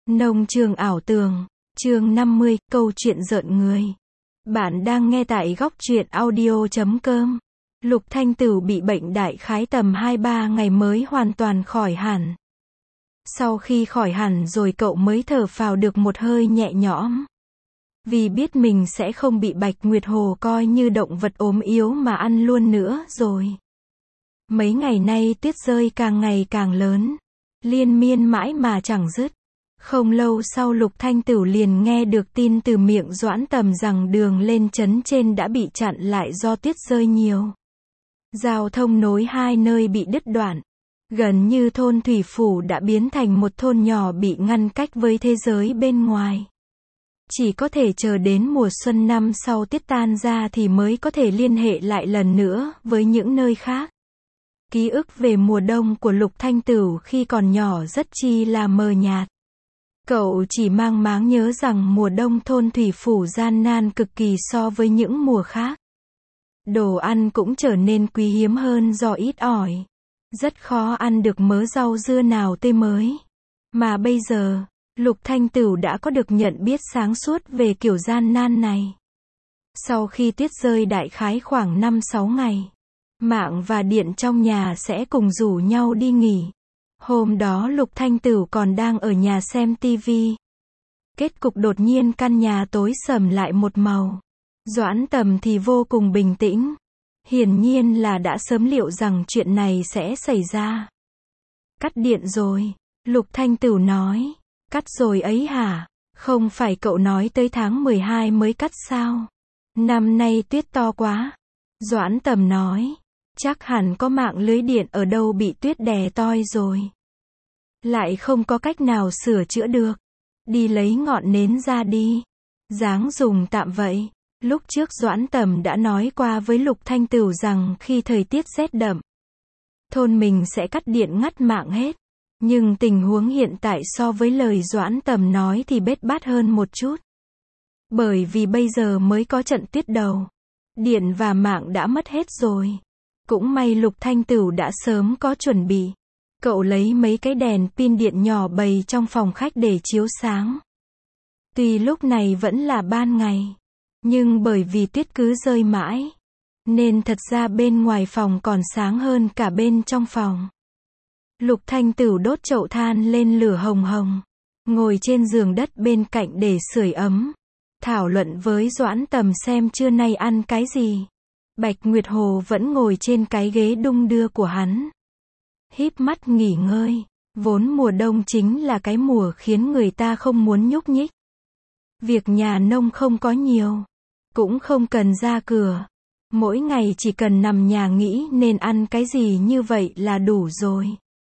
Nông trường ảo tưởng, chương 50, câu chuyện rợn người. Bạn đang nghe tại góc truyện audio.com. Lục Thanh Tửu bị bệnh đại khái tầm 2-3 ngày mới hoàn toàn khỏi hẳn. Sau khi khỏi hẳn rồi cậu mới thở phào được một hơi nhẹ nhõm. Vì biết mình sẽ không bị Bạch Nguyệt Hồ coi như động vật ốm yếu mà ăn luôn nữa rồi. Mấy ngày nay tuyết rơi càng ngày càng lớn, liên miên mãi mà chẳng dứt. Không lâu sau Lục Thanh Tửu liền nghe được tin từ miệng Doãn Tầm rằng đường lên trấn trên đã bị chặn lại do tuyết rơi nhiều. Giao thông nối hai nơi bị đứt đoạn. Gần như thôn Thủy Phủ đã biến thành một thôn nhỏ bị ngăn cách với thế giới bên ngoài. Chỉ có thể chờ đến mùa xuân năm sau tuyết tan ra thì mới có thể liên hệ lại lần nữa với những nơi khác. Ký ức về mùa đông của Lục Thanh Tửu khi còn nhỏ rất chi là mờ nhạt. Cậu chỉ mang máng nhớ rằng mùa đông thôn Thủy Phủ gian nan cực kỳ so với những mùa khác. Đồ ăn cũng trở nên quý hiếm hơn do ít ỏi. Rất khó ăn được mớ rau dưa nào tươi mới. Mà bây giờ, Lục Thanh Tửu đã có được nhận biết sáng suốt về kiểu gian nan này. Sau khi tuyết rơi đại khái khoảng 5-6 ngày, mạng và điện trong nhà sẽ cùng rủ nhau đi nghỉ. Hôm đó Lục Thanh Tửu còn đang ở nhà xem tivi. Kết cục đột nhiên căn nhà tối sầm lại một màu. Doãn Tầm thì vô cùng bình tĩnh. Hiển nhiên là đã sớm liệu rằng chuyện này sẽ xảy ra. Cắt điện rồi. Lục Thanh Tửu nói. Cắt rồi ấy hả? Không phải cậu nói tới tháng 12 mới cắt sao? Năm nay tuyết to quá. Doãn Tầm nói. Chắc hẳn có mạng lưới điện ở đâu bị tuyết đè toi rồi. Lại không có cách nào sửa chữa được. Đi lấy ngọn nến ra đi. Dáng dùng tạm vậy. Lúc trước Doãn Tầm đã nói qua với Lục Thanh Tửu rằng khi thời tiết rét đậm, thôn mình sẽ cắt điện ngắt mạng hết. Nhưng tình huống hiện tại so với lời Doãn Tầm nói thì bết bát hơn một chút. Bởi vì bây giờ mới có trận tuyết đầu. Điện và mạng đã mất hết rồi. Cũng may Lục Thanh Tửu đã sớm có chuẩn bị. Cậu lấy mấy cái đèn pin điện nhỏ bày trong phòng khách để chiếu sáng. Tuy lúc này vẫn là ban ngày, nhưng bởi vì tuyết cứ rơi mãi, nên thật ra bên ngoài phòng còn sáng hơn cả bên trong phòng. Lục Thanh Tửu đốt chậu than lên lửa hồng hồng, ngồi trên giường đất bên cạnh để sưởi ấm, thảo luận với Doãn Tầm xem trưa nay ăn cái gì. Bạch Nguyệt Hồ vẫn ngồi trên cái ghế đung đưa của hắn, híp mắt nghỉ ngơi. Vốn mùa đông chính là cái mùa khiến người ta không muốn nhúc nhích. Việc nhà nông không có nhiều, cũng không cần ra cửa. Mỗi ngày chỉ cần nằm nhà nghĩ nên ăn cái gì như vậy là đủ rồi.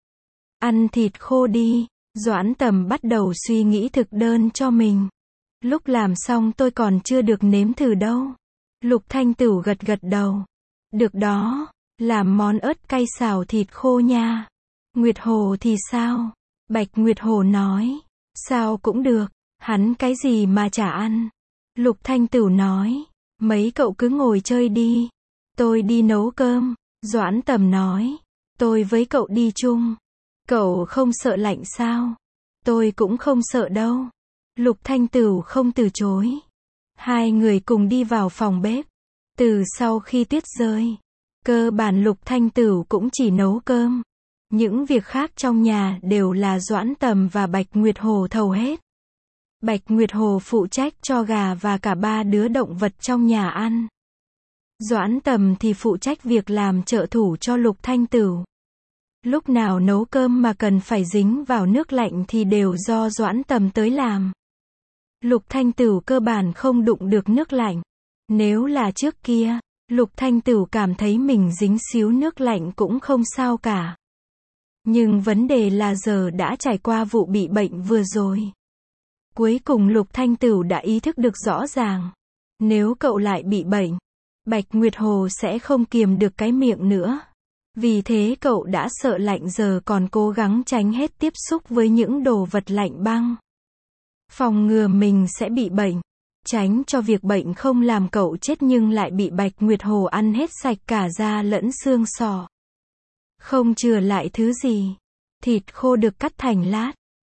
Ăn thịt khô đi. Doãn Tầm bắt đầu suy nghĩ thực đơn cho mình. Lúc làm xong tôi còn chưa được nếm thử đâu. Lục Thanh Tửu gật gật đầu. Được đó, làm món ớt cay xào thịt khô nha. Nguyệt Hồ thì sao? Bạch Nguyệt Hồ nói. Sao cũng được, hắn cái gì mà chả ăn. Lục Thanh Tửu nói. Mấy cậu cứ ngồi chơi đi. Tôi đi nấu cơm. Doãn Tầm nói. Tôi với cậu đi chung. Cậu không sợ lạnh sao? Tôi cũng không sợ đâu. Lục Thanh Tửu không từ chối. Hai người cùng đi vào phòng bếp. Từ sau khi tuyết rơi, cơ bản Lục Thanh Tửu cũng chỉ nấu cơm. Những việc khác trong nhà đều là Doãn Tầm và Bạch Nguyệt Hồ thầu hết. Bạch Nguyệt Hồ phụ trách cho gà và cả ba đứa động vật trong nhà ăn. Doãn Tầm thì phụ trách việc làm trợ thủ cho Lục Thanh Tửu. Lúc nào nấu cơm mà cần phải dính vào nước lạnh thì đều do Doãn Tầm tới làm. Lục Thanh Tửu cơ bản không đụng được nước lạnh. Nếu là trước kia, Lục Thanh Tửu cảm thấy mình dính xíu nước lạnh cũng không sao cả. Nhưng vấn đề là giờ đã trải qua vụ bị bệnh vừa rồi. Cuối cùng Lục Thanh Tửu đã ý thức được rõ ràng. Nếu cậu lại bị bệnh, Bạch Nguyệt Hồ sẽ không kiềm được cái miệng nữa. Vì thế cậu đã sợ lạnh giờ còn cố gắng tránh hết tiếp xúc với những đồ vật lạnh băng. Phòng ngừa mình sẽ bị bệnh. Tránh cho việc bệnh không làm cậu chết nhưng lại bị Bạch Nguyệt Hồ ăn hết sạch cả da lẫn xương sọ. Không chừa lại thứ gì. Thịt khô được cắt thành lát.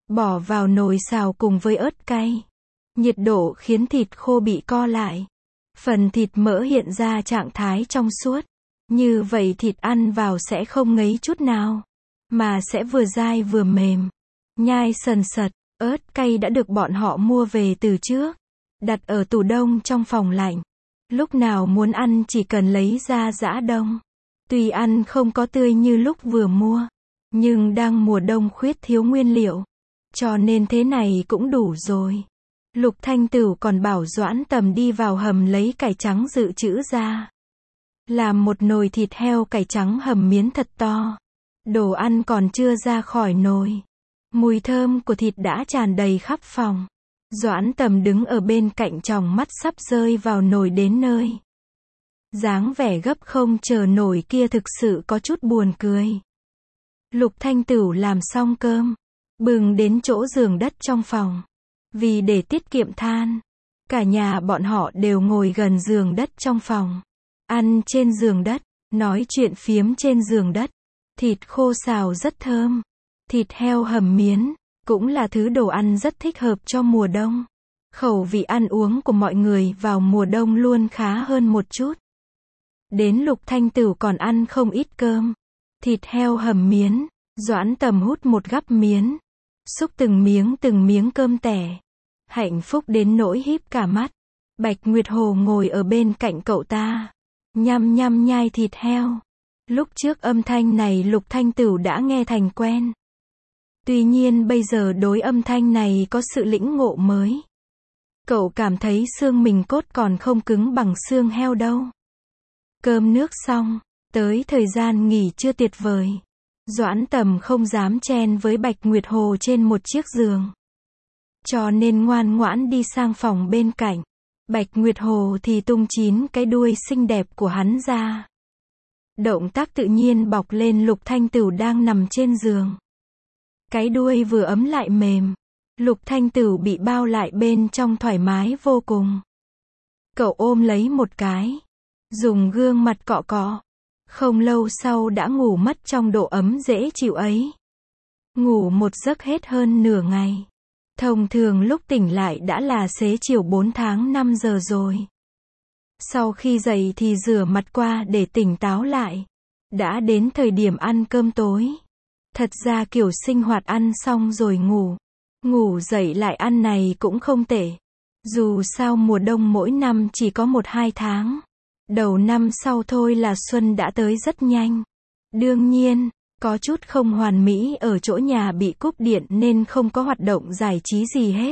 bỏ vào nồi xào cùng với ớt cay. Nhiệt độ khiến thịt khô bị co lại. Phần thịt mỡ hiện ra trạng thái trong suốt. Như vậy thịt ăn vào sẽ không ngấy chút nào, mà sẽ vừa dai vừa mềm, nhai sần sật. Ớt cay đã được bọn họ mua về từ trước, đặt ở tủ đông trong phòng lạnh. Lúc nào muốn ăn chỉ cần lấy ra giã đông. Tuy ăn không có tươi như lúc vừa mua, nhưng đang mùa đông khuyết thiếu nguyên liệu, cho nên thế này cũng đủ rồi. Lục Thanh Tửu còn bảo Doãn Tầm đi vào hầm lấy cải trắng dự trữ ra. Làm một nồi thịt heo cải trắng hầm miến thật to. Đồ ăn còn chưa ra khỏi nồi. Mùi thơm của thịt đã tràn đầy khắp phòng. Doãn Tầm đứng ở bên cạnh tròng mắt sắp rơi vào nồi đến nơi. Dáng vẻ gấp không chờ nổi kia thực sự có chút buồn cười. Lục Thanh Tửu làm xong cơm, bừng đến chỗ giường đất trong phòng. Vì để tiết kiệm than, cả nhà bọn họ đều ngồi gần giường đất trong phòng. Ăn trên giường đất, nói chuyện phiếm trên giường đất. Thịt khô xào rất thơm. Thịt heo hầm miến, cũng là thứ đồ ăn rất thích hợp cho mùa đông. Khẩu vị ăn uống của mọi người vào mùa đông luôn khá hơn một chút. Đến Lục Thanh Tửu còn ăn không ít cơm. Thịt heo hầm miến, Doãn Tầm hút một gắp miến, xúc từng miếng cơm tẻ. Hạnh phúc đến nỗi híp cả mắt. Bạch Nguyệt Hồ ngồi ở bên cạnh cậu ta, nhăm nhăm nhai thịt heo. Lúc trước âm thanh này Lục Thanh Tửu đã nghe thành quen. Tuy nhiên bây giờ đối âm thanh này có sự lĩnh ngộ mới. Cậu cảm thấy xương mình cốt còn không cứng bằng xương heo đâu. Cơm nước xong, tới thời gian nghỉ trưa tuyệt vời. Doãn Tầm không dám chen với Bạch Nguyệt Hồ trên một chiếc giường, cho nên ngoan ngoãn đi sang phòng bên cạnh. Bạch Nguyệt Hồ thì tung 9 cái đuôi xinh đẹp của hắn ra. Động tác tự nhiên bọc lên Lục Thanh Tửu đang nằm trên giường. Cái đuôi vừa ấm lại mềm. Lục Thanh Tửu bị bao lại bên trong thoải mái vô cùng. Cậu ôm lấy một cái, dùng gương mặt cọ cọ. Không lâu sau đã ngủ mất trong độ ấm dễ chịu ấy. Ngủ một giấc hết hơn nửa ngày. Thông thường lúc tỉnh lại đã là xế chiều 4 tháng 5 giờ rồi. Sau khi dậy thì rửa mặt qua để tỉnh táo lại. Đã đến thời điểm ăn cơm tối. Thật ra kiểu sinh hoạt ăn xong rồi ngủ. Ngủ dậy lại ăn này cũng không tệ. Dù sao mùa đông mỗi năm chỉ có 1-2 tháng. Đầu năm sau thôi là xuân đã tới rất nhanh. Đương nhiên, có chút không hoàn mỹ ở chỗ nhà bị cúp điện nên không có hoạt động giải trí gì hết.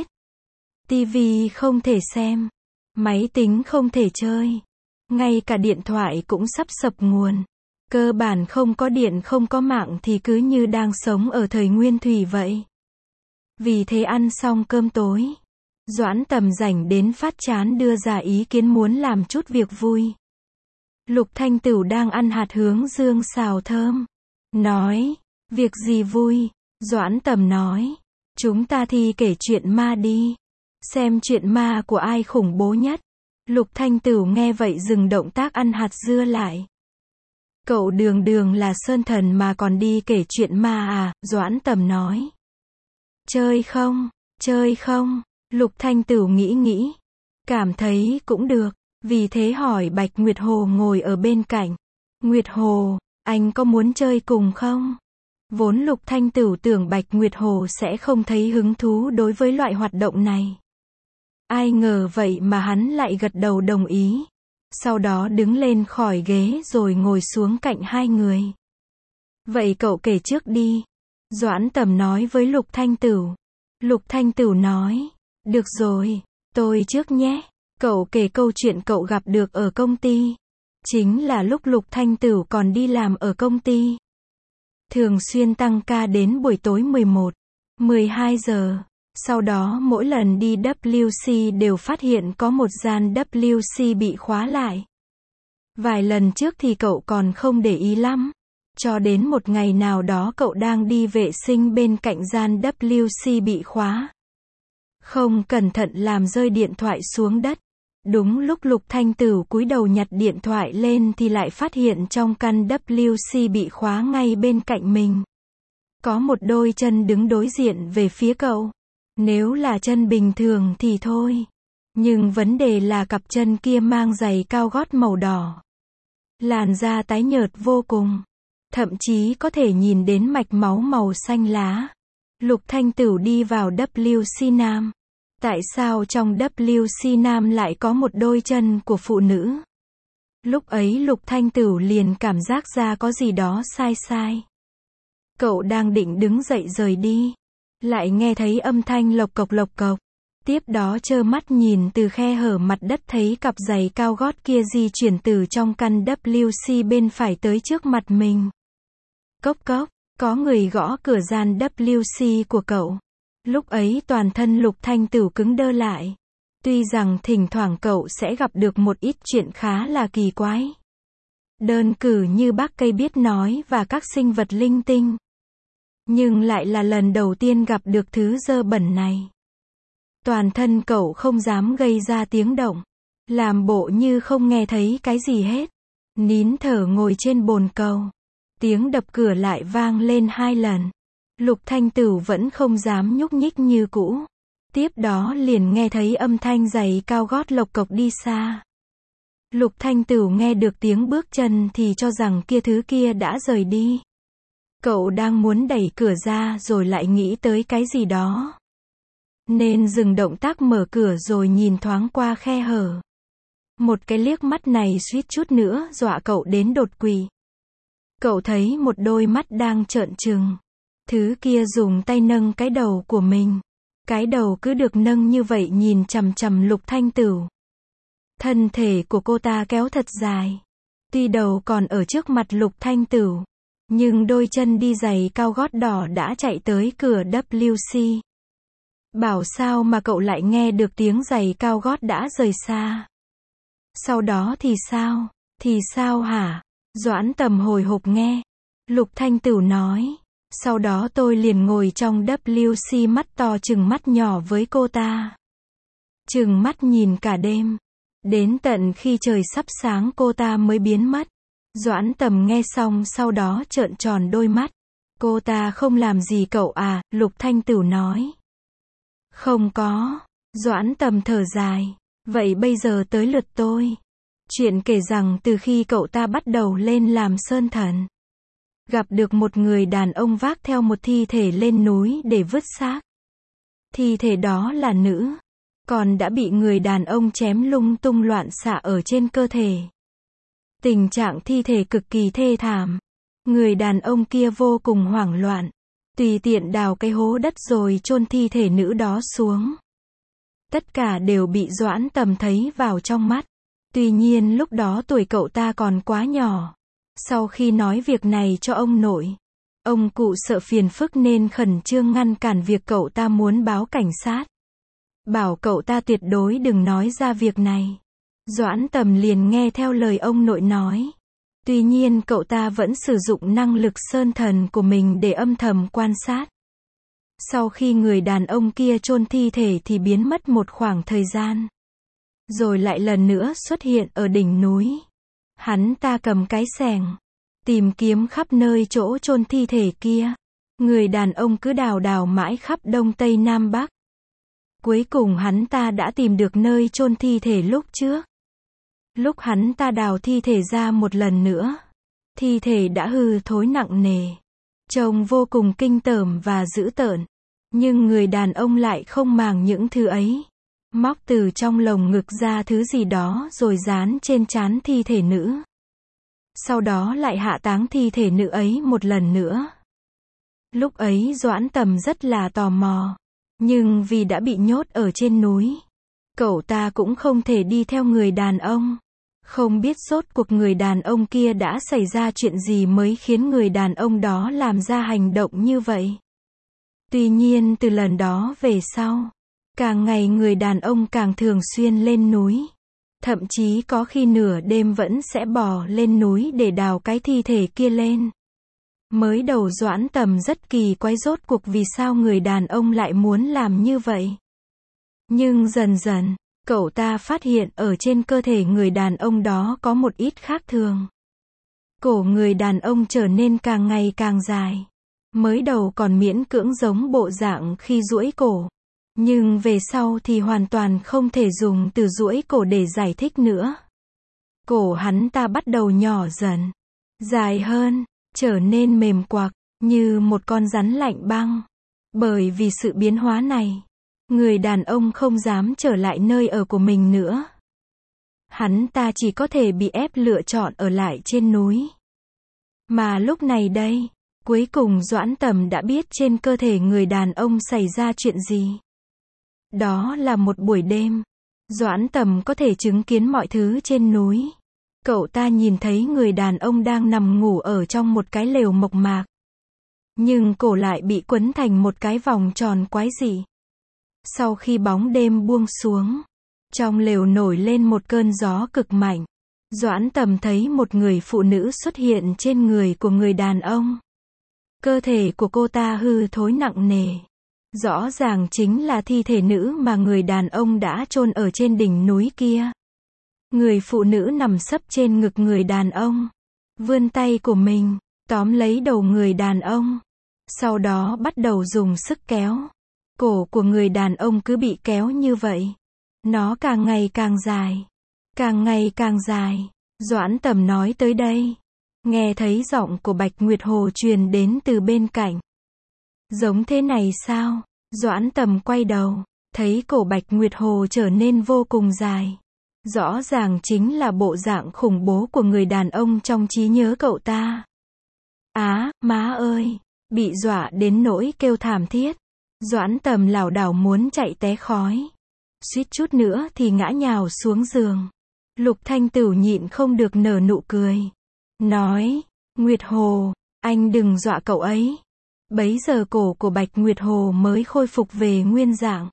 TV không thể xem. Máy tính không thể chơi. Ngay cả điện thoại cũng sắp sập nguồn. Cơ bản không có điện không có mạng thì cứ như đang sống ở thời nguyên thủy vậy. Vì thế ăn xong cơm tối, Doãn Tầm rảnh đến phát chán đưa ra ý kiến muốn làm chút việc vui. Lục Thanh Tửu đang ăn hạt hướng dương xào thơm. Nói, việc gì vui? Doãn Tầm nói, chúng ta thì kể chuyện ma đi. Xem chuyện ma của ai khủng bố nhất. Lục Thanh Tửu nghe vậy dừng động tác ăn hạt dưa lại. Cậu đường đường là sơn thần mà còn đi kể chuyện ma à? Doãn Tầm nói. Chơi không? Chơi không? Lục Thanh Tửu nghĩ. Cảm thấy cũng được. Vì thế hỏi Bạch Nguyệt Hồ ngồi ở bên cạnh. Nguyệt Hồ, anh có muốn chơi cùng không? Vốn Lục Thanh Tửu tưởng Bạch Nguyệt Hồ sẽ không thấy hứng thú đối với loại hoạt động này. Ai ngờ vậy mà hắn lại gật đầu đồng ý. Sau đó đứng lên khỏi ghế rồi ngồi xuống cạnh hai người. Vậy cậu kể trước đi. Doãn Tầm nói với Lục Thanh Tửu. Lục Thanh Tửu nói. Được rồi, tôi trước nhé. Cậu kể câu chuyện cậu gặp được ở công ty. Chính là lúc Lục Thanh Tửu còn đi làm ở công ty. Thường xuyên tăng ca đến buổi tối 11-12 giờ. Sau đó mỗi lần đi WC đều phát hiện có một gian WC bị khóa lại. Vài lần trước thì cậu còn không để ý lắm. Cho đến một ngày nào đó cậu đang đi vệ sinh bên cạnh gian WC bị khóa. Không cẩn thận làm rơi điện thoại xuống đất. Đúng lúc Lục Thanh Tửu cúi đầu nhặt điện thoại lên thì lại phát hiện trong căn WC bị khóa ngay bên cạnh mình. Có một đôi chân đứng đối diện về phía cậu. Nếu là chân bình thường thì thôi. Nhưng vấn đề là cặp chân kia mang giày cao gót màu đỏ. Làn da tái nhợt vô cùng. Thậm chí có thể nhìn đến mạch máu màu xanh lá. Lục Thanh Tửu đi vào WC Nam. Tại sao trong WC Nam lại có một đôi chân của phụ nữ? Lúc ấy Lục Thanh Tửu liền cảm giác ra có gì đó sai sai. Cậu đang định đứng dậy rời đi. Lại nghe thấy âm thanh lộc cộc lộc cộc. Tiếp đó trơ mắt nhìn từ khe hở mặt đất thấy cặp giày cao gót kia di chuyển từ trong căn WC bên phải tới trước mặt mình. Cốc cốc, có người gõ cửa gian WC của cậu. Lúc ấy toàn thân Lục Thanh Tửu cứng đơ lại. Tuy rằng thỉnh thoảng cậu sẽ gặp được một ít chuyện khá là kỳ quái. Đơn cử như bác cây biết nói và các sinh vật linh tinh. Nhưng lại là lần đầu tiên gặp được thứ dơ bẩn này. Toàn thân cậu không dám gây ra tiếng động. Làm bộ như không nghe thấy cái gì hết. Nín thở ngồi trên bồn cầu. Tiếng đập cửa lại vang lên 2 lần. Lục Thanh Tửu vẫn không dám nhúc nhích như cũ. Tiếp đó liền nghe thấy âm thanh giày cao gót lộc cộc đi xa. Lục Thanh Tửu nghe được tiếng bước chân thì cho rằng thứ kia đã rời đi. Cậu đang muốn đẩy cửa ra rồi lại nghĩ tới cái gì đó. Nên dừng động tác mở cửa rồi nhìn thoáng qua khe hở. Một cái liếc mắt này suýt chút nữa dọa cậu đến đột quỵ. Cậu thấy một đôi mắt đang trợn trừng. Thứ kia dùng tay nâng cái đầu của mình. Cái đầu cứ được nâng như vậy nhìn chằm chằm Lục Thanh Tửu. Thân thể của cô ta kéo thật dài. Tuy đầu còn ở trước mặt Lục Thanh Tửu. Nhưng đôi chân đi giày cao gót đỏ đã chạy tới cửa WC. Bảo sao mà cậu lại nghe được tiếng giày cao gót đã rời xa. Sau đó thì sao? Thì sao hả? Doãn Tầm hồi hộp nghe. Lục Thanh Tửu nói. Sau đó tôi liền ngồi trong WC mắt to chừng mắt nhỏ với cô ta. Chừng mắt nhìn cả đêm. Đến tận khi trời sắp sáng cô ta mới biến mất. Doãn Tầm nghe xong sau đó trợn tròn đôi mắt. Cô ta không làm gì cậu à? Lục Thanh Tửu nói. Không có. Doãn Tầm thở dài. Vậy bây giờ tới lượt tôi. Chuyện kể rằng từ khi cậu ta bắt đầu lên làm sơn thần. Gặp được một người đàn ông vác theo một thi thể lên núi để vứt xác. Thi thể đó là nữ. Còn đã bị người đàn ông chém lung tung loạn xạ ở trên cơ thể. Tình trạng thi thể cực kỳ thê thảm. Người đàn ông kia vô cùng hoảng loạn. Tùy tiện đào cái hố đất rồi chôn thi thể nữ đó xuống. Tất cả đều bị Doãn Tầm thấy vào trong mắt. Tuy nhiên lúc đó tuổi cậu ta còn quá nhỏ. Sau khi nói việc này cho ông nội, ông cụ sợ phiền phức nên khẩn trương ngăn cản việc cậu ta muốn báo cảnh sát. Bảo cậu ta tuyệt đối đừng nói ra việc này. Doãn Tầm liền nghe theo lời ông nội nói. Tuy nhiên cậu ta vẫn sử dụng năng lực sơn thần của mình để âm thầm quan sát. Sau khi người đàn ông kia chôn thi thể thì biến mất một khoảng thời gian. Rồi lại lần nữa xuất hiện ở đỉnh núi. Hắn ta cầm cái xẻng, tìm kiếm khắp nơi chỗ chôn thi thể kia. Người đàn ông cứ đào đào mãi khắp đông tây nam bắc. Cuối cùng hắn ta đã tìm được nơi chôn thi thể lúc trước. Lúc hắn ta đào thi thể ra một lần nữa, thi thể đã hư thối nặng nề, trông vô cùng kinh tởm và dữ tợn. Nhưng người đàn ông lại không màng những thứ ấy. Móc từ trong lồng ngực ra thứ gì đó rồi dán trên trán thi thể nữ. Sau đó lại hạ táng thi thể nữ ấy một lần nữa. Lúc ấy Doãn Tầm rất là tò mò. Nhưng vì đã bị nhốt ở trên núi, cậu ta cũng không thể đi theo người đàn ông. Không biết rốt cuộc người đàn ông kia đã xảy ra chuyện gì mới khiến người đàn ông đó làm ra hành động như vậy. Tuy nhiên từ lần đó về sau, càng ngày người đàn ông càng thường xuyên lên núi. Thậm chí có khi nửa đêm vẫn sẽ bò lên núi để đào cái thi thể kia lên. Mới đầu Doãn Tầm rất kỳ quái rốt cuộc vì sao người đàn ông lại muốn làm như vậy. Nhưng dần dần, cậu ta phát hiện ở trên cơ thể người đàn ông đó có một ít khác thường. Cổ người đàn ông trở nên càng ngày càng dài. Mới đầu còn miễn cưỡng giống bộ dạng khi duỗi cổ. Nhưng về sau thì hoàn toàn không thể dùng từ duỗi cổ để giải thích nữa. Cổ hắn ta bắt đầu nhỏ dần, dài hơn, trở nên mềm quặc, như một con rắn lạnh băng. Bởi vì sự biến hóa này, người đàn ông không dám trở lại nơi ở của mình nữa. Hắn ta chỉ có thể bị ép lựa chọn ở lại trên núi. Mà lúc này đây, cuối cùng Doãn Tầm đã biết trên cơ thể người đàn ông xảy ra chuyện gì. Đó là một buổi đêm, Doãn Tầm có thể chứng kiến mọi thứ trên núi. Cậu ta nhìn thấy người đàn ông đang nằm ngủ ở trong một cái lều mộc mạc. Nhưng cổ lại bị quấn thành một cái vòng tròn quái dị. Sau khi bóng đêm buông xuống, trong lều nổi lên một cơn gió cực mạnh. Doãn Tầm thấy một người phụ nữ xuất hiện trên người của người đàn ông. Cơ thể của cô ta hư thối nặng nề. Rõ ràng chính là thi thể nữ mà người đàn ông đã chôn ở trên đỉnh núi kia. Người phụ nữ nằm sấp trên ngực người đàn ông. Vươn tay của mình, tóm lấy đầu người đàn ông. Sau đó bắt đầu dùng sức kéo. Cổ của người đàn ông cứ bị kéo như vậy. Nó càng ngày càng dài. Càng ngày càng dài. Doãn Tầm nói tới đây. Nghe thấy giọng của Bạch Nguyệt Hồ truyền đến từ bên cạnh. Giống thế này sao? Doãn Tầm quay đầu. Thấy cổ Bạch Nguyệt Hồ trở nên vô cùng dài. Rõ ràng chính là bộ dạng khủng bố của người đàn ông trong trí nhớ cậu ta. Á, má ơi! Bị dọa đến nỗi kêu thảm thiết. Doãn Tầm lảo đảo muốn chạy té khói. Suýt chút nữa thì ngã nhào xuống giường. Lục Thanh Tửu nhịn không được nở nụ cười. Nói, Nguyệt Hồ, anh đừng dọa cậu ấy. Bấy giờ cổ của Bạch Nguyệt Hồ mới khôi phục về nguyên dạng.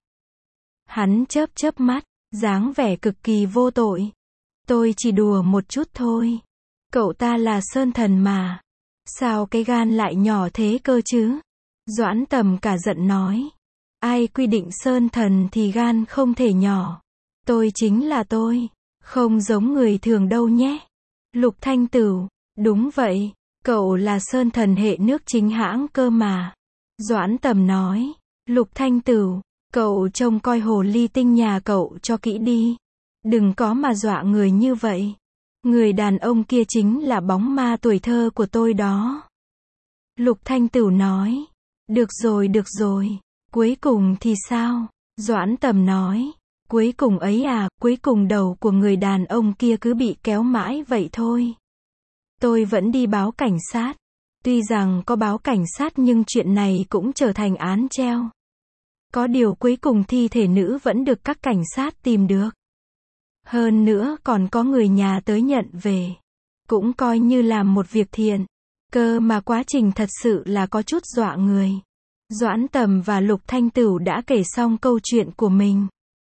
Hắn chớp chớp mắt, dáng vẻ cực kỳ vô tội. Tôi chỉ đùa một chút thôi. Cậu ta là Sơn Thần mà. Sao cái gan lại nhỏ thế cơ chứ? Doãn Tầm cả giận nói. Ai quy định Sơn Thần thì gan không thể nhỏ. Tôi chính là tôi. Không giống người thường đâu nhé. Lục Thanh Tửu. Đúng vậy. Cậu là Sơn Thần hệ nước chính hãng cơ mà. Doãn Tầm nói. Lục Thanh Tửu. Cậu trông coi hồ ly tinh nhà cậu cho kỹ đi. Đừng có mà dọa người như vậy. Người đàn ông kia chính là bóng ma tuổi thơ của tôi đó. Lục Thanh Tửu nói. Được rồi. Cuối cùng thì sao? Doãn Tầm nói. Cuối cùng ấy à, cuối cùng đầu của người đàn ông kia cứ bị kéo mãi vậy thôi. Tôi vẫn đi báo cảnh sát. Tuy rằng có báo cảnh sát nhưng chuyện này cũng trở thành án treo. Có điều cuối cùng thi thể nữ vẫn được các cảnh sát tìm được. Hơn nữa còn có người nhà tới nhận về. Cũng coi như làm một việc thiện. Cơ mà quá trình thật sự là có chút dọa người. Doãn Tầm và Lục Thanh Tửu đã kể xong câu chuyện của mình.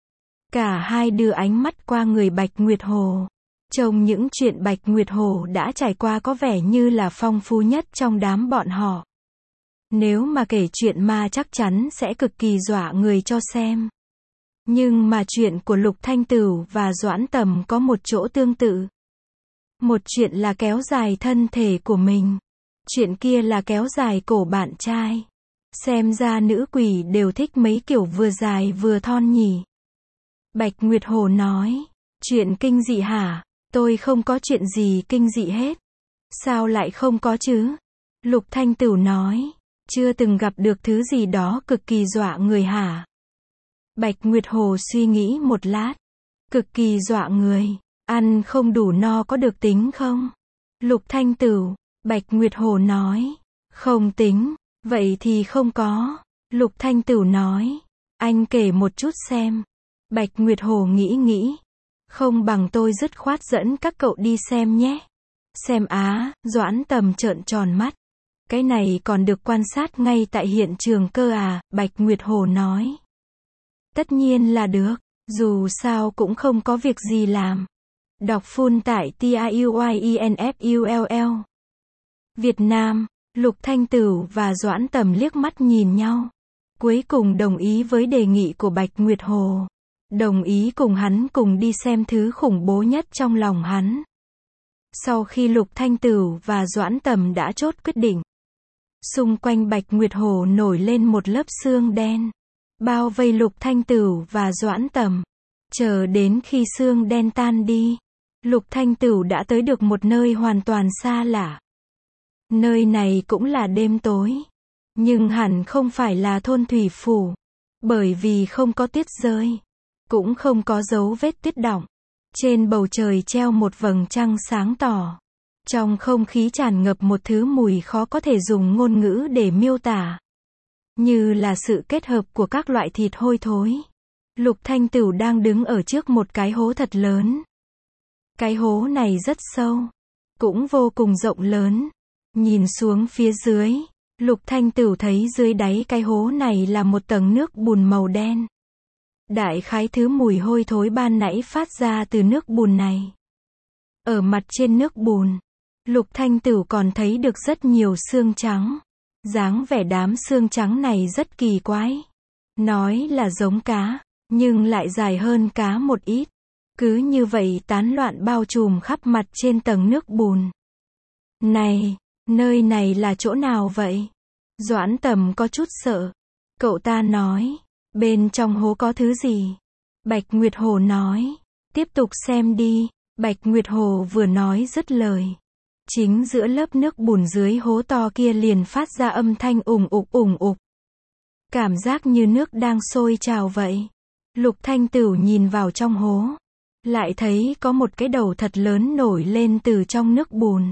Cả hai đưa ánh mắt qua người Bạch Nguyệt Hồ. Trông những chuyện Bạch Nguyệt Hồ đã trải qua có vẻ như là phong phú nhất trong đám bọn họ. Nếu mà kể chuyện ma chắc chắn sẽ cực kỳ dọa người cho xem. Nhưng mà chuyện của Lục Thanh Tửu và Doãn Tầm có một chỗ tương tự. Một chuyện là kéo dài thân thể của mình. Chuyện kia là kéo dài cổ bạn trai. Xem ra nữ quỷ đều thích mấy kiểu vừa dài vừa thon nhỉ. Bạch Nguyệt Hồ nói. Chuyện kinh dị hả? Tôi không có chuyện gì kinh dị hết. Sao lại không có chứ? Lục Thanh Tửu nói. Chưa từng gặp được thứ gì đó cực kỳ dọa người hả? Bạch Nguyệt Hồ suy nghĩ một lát. Cực kỳ dọa người. Ăn không đủ no có được tính không? Lục Thanh Tửu. Bạch Nguyệt Hồ nói. Không tính. Vậy thì không có. Lục Thanh Tửu nói. Anh kể một chút xem. Bạch Nguyệt Hồ nghĩ. Không bằng tôi dứt khoát dẫn các cậu đi xem nhé. Xem á, Doãn Tầm trợn tròn mắt. Cái này còn được quan sát ngay tại hiện trường cơ à, Bạch Nguyệt Hồ nói. Tất nhiên là được, dù sao cũng không có việc gì làm. Đọc full tại TIUYINFULL. Việt Nam, Lục Thanh Tửu và Doãn Tầm liếc mắt nhìn nhau. Cuối cùng đồng ý với đề nghị của Bạch Nguyệt Hồ. Đồng ý cùng hắn cùng đi xem thứ khủng bố nhất trong lòng hắn. Sau khi Lục Thanh Tửu và Doãn Tầm đã chốt quyết định, Xung quanh Bạch Nguyệt Hồ nổi lên một lớp sương đen, bao vây Lục Thanh Tửu và Doãn Tầm. Chờ đến khi sương đen tan đi, Lục Thanh Tửu đã tới được một nơi hoàn toàn xa lạ. Nơi này cũng là đêm tối, nhưng hẳn không phải là thôn thủy phủ, bởi vì không có tuyết rơi, cũng không có dấu vết tuyết đọng. Trên bầu trời treo một vầng trăng sáng tỏ. Trong không khí tràn ngập một thứ mùi khó có thể dùng ngôn ngữ để miêu tả. Như là sự kết hợp của các loại thịt hôi thối. Lục Thanh Tửu đang đứng ở trước một cái hố thật lớn. Cái hố này rất sâu, cũng vô cùng rộng lớn. Nhìn xuống phía dưới, Lục Thanh Tửu thấy dưới đáy cái hố này là một tầng nước bùn màu đen. Đại khái thứ mùi hôi thối ban nãy phát ra từ nước bùn này. Ở mặt trên nước bùn, Lục Thanh Tửu còn thấy được rất nhiều xương trắng. Dáng vẻ đám xương trắng này rất kỳ quái. Nói là giống cá, nhưng lại dài hơn cá một ít. Cứ như vậy tán loạn bao trùm khắp mặt trên tầng nước bùn. Này, nơi này là chỗ nào vậy? Doãn Tầm có chút sợ. Cậu ta nói, bên trong hố có thứ gì? Bạch Nguyệt Hồ nói, tiếp tục xem đi. Bạch Nguyệt Hồ vừa nói dứt lời, chính giữa lớp nước bùn dưới hố to kia liền phát ra âm thanh ủng ục ủng ục. Cảm giác như nước đang sôi trào vậy. Lục Thanh Tửu nhìn vào trong hố, lại thấy có một cái đầu thật lớn nổi lên từ trong nước bùn.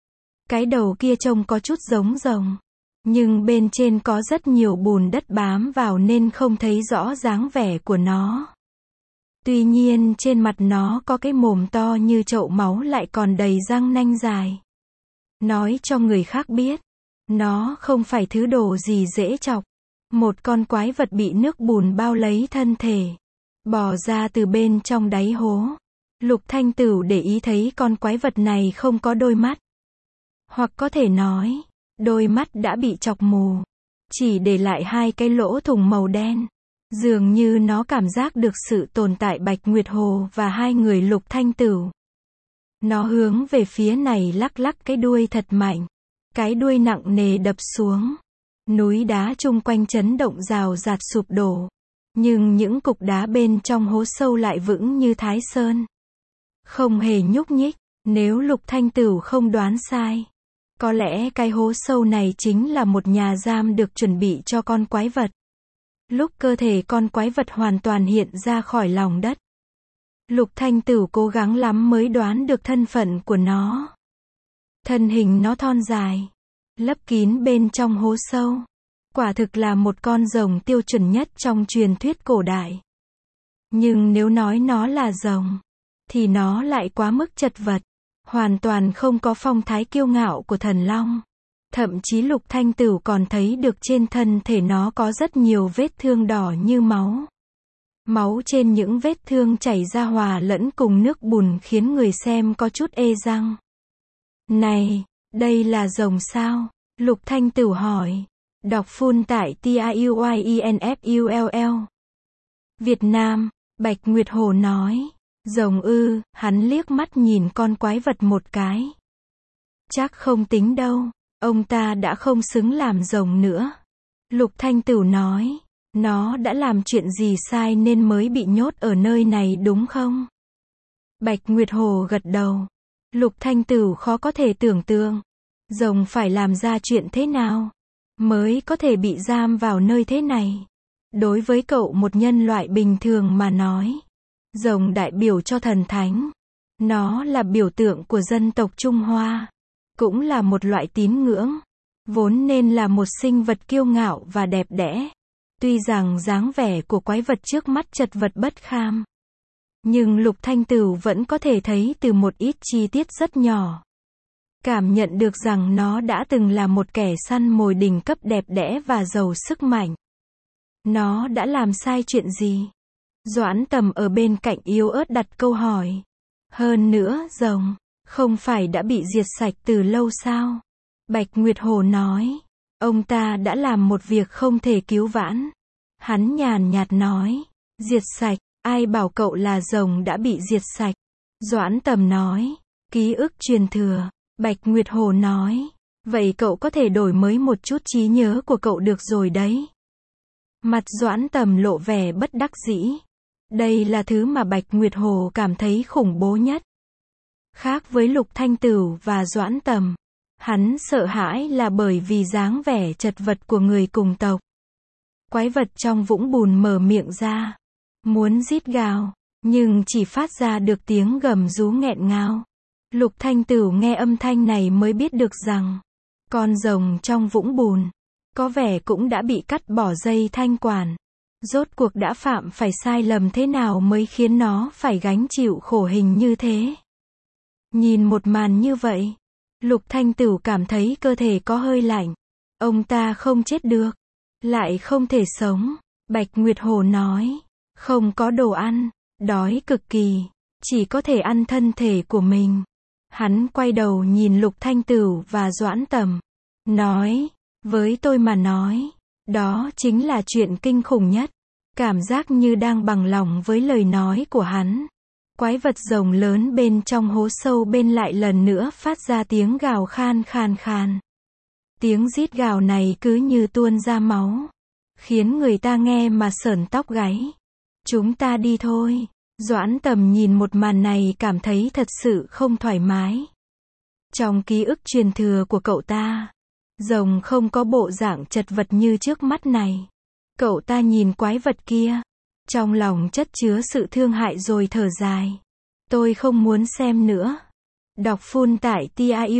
Cái đầu kia trông có chút giống rồng, nhưng bên trên có rất nhiều bùn đất bám vào nên không thấy rõ dáng vẻ của nó. Tuy nhiên trên mặt nó có cái mồm to như chậu máu lại còn đầy răng nanh dài. Nói cho người khác biết, nó không phải thứ đồ gì dễ chọc. Một con quái vật bị nước bùn bao lấy thân thể, bò ra từ bên trong đáy hố. Lục Thanh Tửu để ý thấy con quái vật này không có đôi mắt. Hoặc có thể nói, đôi mắt đã bị chọc mù, chỉ để lại hai cái lỗ thủng màu đen. Dường như nó cảm giác được sự tồn tại Bạch Nguyệt Hồ và hai người Lục Thanh Tửu. Nó hướng về phía này lắc lắc cái đuôi thật mạnh. Cái đuôi nặng nề đập xuống. Núi đá chung quanh chấn động rào rạt sụp đổ. Nhưng những cục đá bên trong hố sâu lại vững như Thái Sơn. Không hề nhúc nhích. Nếu Lục Thanh Tửu không đoán sai, có lẽ cái hố sâu này chính là một nhà giam được chuẩn bị cho con quái vật. Lúc cơ thể con quái vật hoàn toàn hiện ra khỏi lòng đất, Lục Thanh Tửu cố gắng lắm mới đoán được thân phận của nó. Thân hình nó thon dài, lấp kín bên trong hố sâu. Quả thực là một con rồng tiêu chuẩn nhất trong truyền thuyết cổ đại. Nhưng nếu nói nó là rồng, thì nó lại quá mức chật vật, hoàn toàn không có phong thái kiêu ngạo của thần long. Thậm chí Lục Thanh Tửu còn thấy được trên thân thể nó có rất nhiều vết thương đỏ như máu. Máu trên những vết thương chảy ra hòa lẫn cùng nước bùn khiến người xem có chút ê răng. Này, đây là rồng sao? Lục Thanh Tửu hỏi. Đọc full tại TIUYINFULL. Việt Nam, Bạch Nguyệt Hồ nói. Rồng ư? Hắn liếc mắt nhìn con quái vật một cái. Chắc không tính đâu. Ông ta đã không xứng làm rồng nữa. Lục Thanh Tửu nói. Nó đã làm chuyện gì sai nên mới bị nhốt ở nơi này đúng không? Bạch Nguyệt Hồ gật đầu. Lục Thanh Tửu khó có thể tưởng tượng. Rồng phải làm ra chuyện thế nào mới có thể bị giam vào nơi thế này. Đối với cậu một nhân loại bình thường mà nói, rồng đại biểu cho thần thánh. Nó là biểu tượng của dân tộc Trung Hoa. Cũng là một loại tín ngưỡng. Vốn nên là một sinh vật kiêu ngạo và đẹp đẽ. Tuy rằng dáng vẻ của quái vật trước mắt chật vật bất kham, nhưng Lục Thanh Tửu vẫn có thể thấy từ một ít chi tiết rất nhỏ. Cảm nhận được rằng nó đã từng là một kẻ săn mồi đỉnh cấp đẹp đẽ và giàu sức mạnh. Nó đã làm sai chuyện gì? Doãn Tầm ở bên cạnh yếu ớt đặt câu hỏi. Hơn nữa, rồng không phải đã bị diệt sạch từ lâu sao? Bạch Nguyệt Hồ nói. Ông ta đã làm một việc không thể cứu vãn. Hắn nhàn nhạt nói. Diệt sạch, ai bảo cậu là rồng đã bị diệt sạch? Doãn Tầm nói. Ký ức truyền thừa. Bạch Nguyệt Hồ nói. Vậy cậu có thể đổi mới một chút trí nhớ của cậu được rồi đấy. Mặt Doãn Tầm lộ vẻ bất đắc dĩ. Đây là thứ mà Bạch Nguyệt Hồ cảm thấy khủng bố nhất. Khác với Lục Thanh Tửu và Doãn Tầm, hắn sợ hãi là bởi vì dáng vẻ chật vật của người cùng tộc. Quái vật trong vũng bùn mở miệng ra, muốn rít gào, nhưng chỉ phát ra được tiếng gầm rú nghẹn ngào. Lục Thanh Tửu nghe âm thanh này mới biết được rằng, con rồng trong vũng bùn, có vẻ cũng đã bị cắt bỏ dây thanh quản. Rốt cuộc đã phạm phải sai lầm thế nào mới khiến nó phải gánh chịu khổ hình như thế. Nhìn một màn như vậy, Lục Thanh Tửu cảm thấy cơ thể có hơi lạnh. Ông ta không chết được, lại không thể sống. Bạch Nguyệt Hồ nói, không có đồ ăn, đói cực kỳ, chỉ có thể ăn thân thể của mình. Hắn quay đầu nhìn Lục Thanh Tửu và Doãn Tầm, nói, với tôi mà nói, đó chính là chuyện kinh khủng nhất. Cảm giác như đang bằng lòng với lời nói của hắn. Quái vật rồng lớn bên trong hố sâu bên lại lần nữa phát ra tiếng gào khan khan khan. Tiếng rít gào này cứ như tuôn ra máu, khiến người ta nghe mà sởn tóc gáy. Chúng ta đi thôi. Doãn Tầm nhìn một màn này cảm thấy thật sự không thoải mái. Trong ký ức truyền thừa của cậu ta, rồng không có bộ dạng chật vật như trước mắt này. Cậu ta nhìn quái vật kia, trong lòng chất chứa sự thương hại rồi thở dài. Tôi không muốn xem nữa. Đọc full tại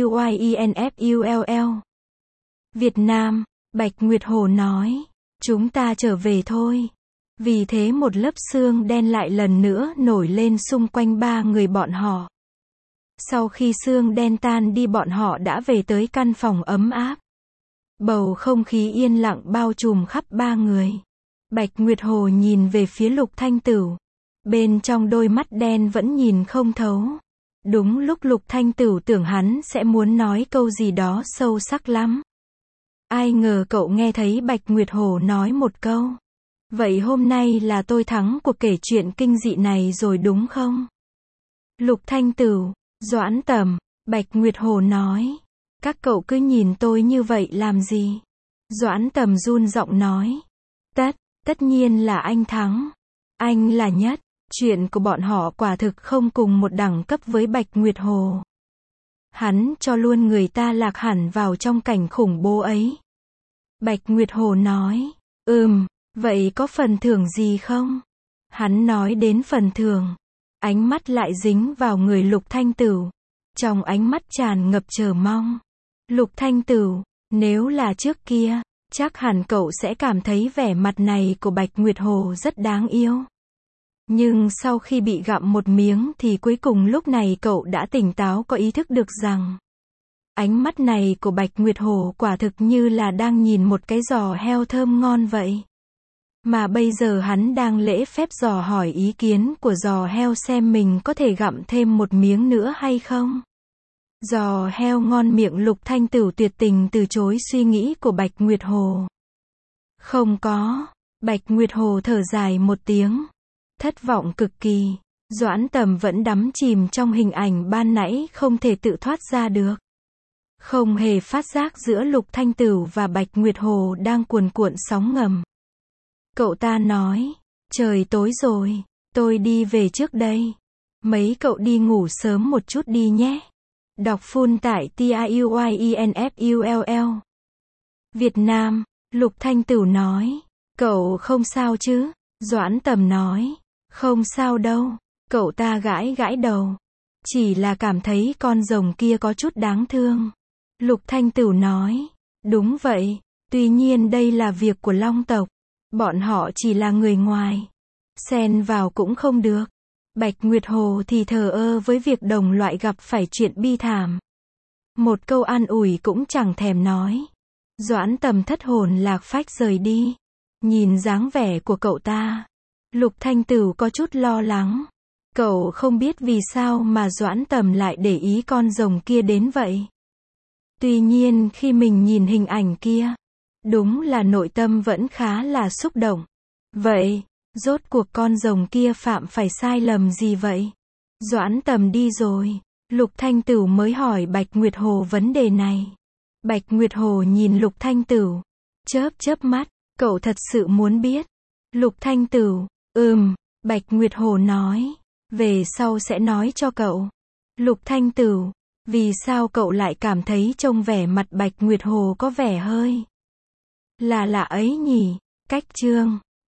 TIUYINFULL. Việt Nam, Bạch Nguyệt Hồ nói, chúng ta trở về thôi. Vì thế một lớp sương đen lại lần nữa nổi lên xung quanh ba người bọn họ. Sau khi sương đen tan đi bọn họ đã về tới căn phòng ấm áp. Bầu không khí yên lặng bao trùm khắp ba người. Bạch Nguyệt Hồ nhìn về phía Lục Thanh Tửu. Bên trong đôi mắt đen vẫn nhìn không thấu. Đúng lúc Lục Thanh Tửu tưởng hắn sẽ muốn nói câu gì đó sâu sắc lắm. Ai ngờ cậu nghe thấy Bạch Nguyệt Hồ nói một câu. Vậy hôm nay là tôi thắng cuộc kể chuyện kinh dị này rồi đúng không? Lục Thanh Tửu, Doãn Tầm, Bạch Nguyệt Hồ nói. Các cậu cứ nhìn tôi như vậy làm gì? Doãn Tầm run giọng nói. Tất nhiên là anh thắng. Anh là nhất. Chuyện của bọn họ quả thực không cùng một đẳng cấp với Bạch Nguyệt Hồ. Hắn cho luôn người ta lạc hẳn vào trong cảnh khủng bố ấy. Bạch Nguyệt Hồ nói. Vậy có phần thưởng gì không? Hắn nói đến phần thưởng. Ánh mắt lại dính vào người Lục Thanh Tửu. Trong ánh mắt tràn ngập chờ mong. Lục Thanh Tửu, nếu là trước kia, chắc hẳn cậu sẽ cảm thấy vẻ mặt này của Bạch Nguyệt Hồ rất đáng yêu. Nhưng sau khi bị gặm một miếng thì cuối cùng lúc này cậu đã tỉnh táo có ý thức được rằng ánh mắt này của Bạch Nguyệt Hồ quả thực như là đang nhìn một cái giò heo thơm ngon vậy. Mà bây giờ hắn đang lễ phép dò hỏi ý kiến của giò heo xem mình có thể gặm thêm một miếng nữa hay không. Giò heo ngon miệng Lục Thanh Tửu tuyệt tình từ chối suy nghĩ của Bạch Nguyệt Hồ. Không có. Bạch Nguyệt Hồ thở dài một tiếng. Thất vọng cực kỳ. Doãn Tầm vẫn đắm chìm trong hình ảnh ban nãy không thể tự thoát ra được. Không hề phát giác giữa Lục Thanh Tửu và Bạch Nguyệt Hồ đang cuồn cuộn sóng ngầm. Cậu ta nói, trời tối rồi, tôi đi về trước đây. Mấy cậu đi ngủ sớm một chút đi nhé. Đọc full tại TIUYINFULL. Việt Nam, Lục Thanh Tửu nói, cậu không sao chứ? Doãn Tầm nói, không sao đâu. Cậu ta gãi gãi đầu. Chỉ là cảm thấy con rồng kia có chút đáng thương. Lục Thanh Tửu nói, đúng vậy, tuy nhiên đây là việc của Long tộc. Bọn họ chỉ là người ngoài. Xen vào cũng không được. Bạch Nguyệt Hồ thì thờ ơ với việc đồng loại gặp phải chuyện bi thảm. Một câu an ủi cũng chẳng thèm nói. Doãn Tầm thất hồn lạc phách rời đi. Nhìn dáng vẻ của cậu ta, Lục Thanh Tửu có chút lo lắng. Cậu không biết vì sao mà Doãn Tầm lại để ý con rồng kia đến vậy. Tuy nhiên khi mình nhìn hình ảnh kia, đúng là nội tâm vẫn khá là xúc động. Vậy, rốt cuộc con rồng kia phạm phải sai lầm gì vậy? Doãn Tầm đi rồi, Lục Thanh Tửu mới hỏi Bạch Nguyệt Hồ vấn đề này. Bạch Nguyệt Hồ nhìn Lục Thanh Tửu. Chớp chớp mắt, cậu thật sự muốn biết. Lục Thanh Tửu, Bạch Nguyệt Hồ nói. Về sau sẽ nói cho cậu. Lục Thanh Tửu, vì sao cậu lại cảm thấy trông vẻ mặt Bạch Nguyệt Hồ có vẻ hơi là lạ ấy nhỉ? Cách chương